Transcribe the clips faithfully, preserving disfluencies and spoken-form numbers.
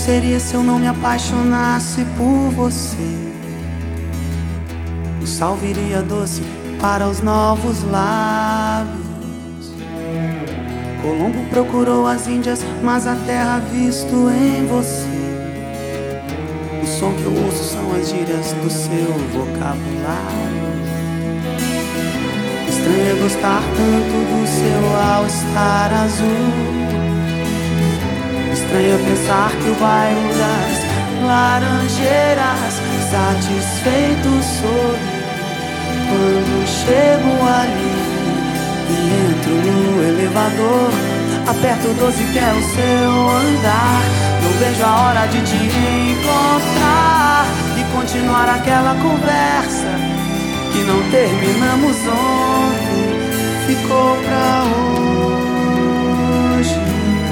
seria se eu não me apaixonasse por você? O sal viria doce para os novos lábios. Colombo procurou as Índias, mas a terra visto em você. O som que eu ouço são as gírias do seu vocabulário. Estranho é gostar tanto do seu all-star azul. Estranho é pensar que o bairro das laranjeiras satisfeito sorri quando chego ali e entro no elevador. Aperto o doze que é o seu andar. Não vejo a hora de te encontrar e continuar aquela conversa que não terminamos ontem, ficou pra hoje.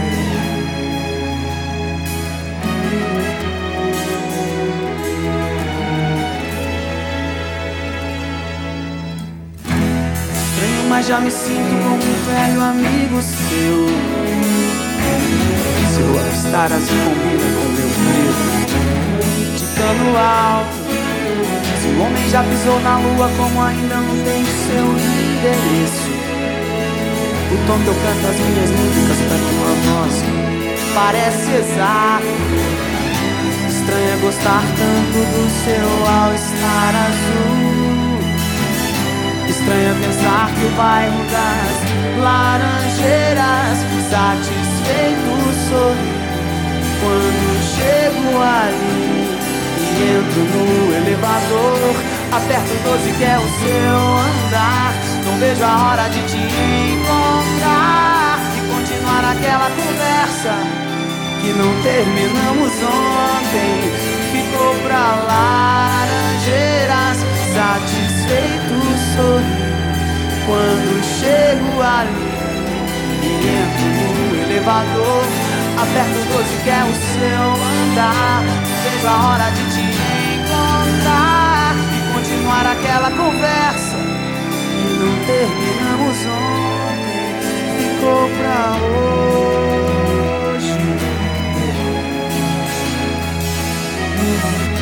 Estranho, mas já me sinto como um velho amigo seu. Seu all-star azul combina com meu preto de cano alto. Se o homem já pisou na lua, como ainda não tem seu endereço? O tom que eu canto as minhas músicas pra tua voz parece exato. Estranho é gostar tanto do seu all-star azul. Estranho é pensar que o bairro das laranjeiras satisfeito sorri quando chego ali e entro no elevador. Aperto o doze que é o seu andar. Não vejo a hora de te encontrar e continuar aquela conversa que não terminamos ontem, ficou pra laranjeiras satisfeito sorri quando chego ali e entro no elevador. Aperto o doze que é o seu andar. Vejo a hora de te encontrar e continuar aquela conversa que não terminamos ontem, ficou pra hoje.